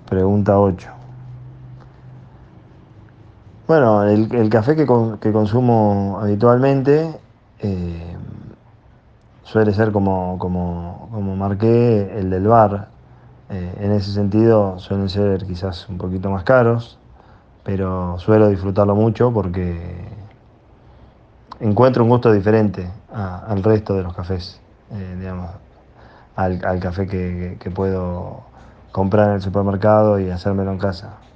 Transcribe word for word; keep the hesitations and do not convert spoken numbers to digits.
Pregunta ocho. Bueno, el, el café que, con- que consumo habitualmente eh, suele ser como, como, como marqué el del bar. Eh, en ese sentido suelen ser quizás un poquito más caros, pero suelo disfrutarlo mucho porque encuentro un gusto diferente a- al resto de los cafés, eh, digamos, al, al café que, que puedo comprar en el supermercado y hacérmelo en casa.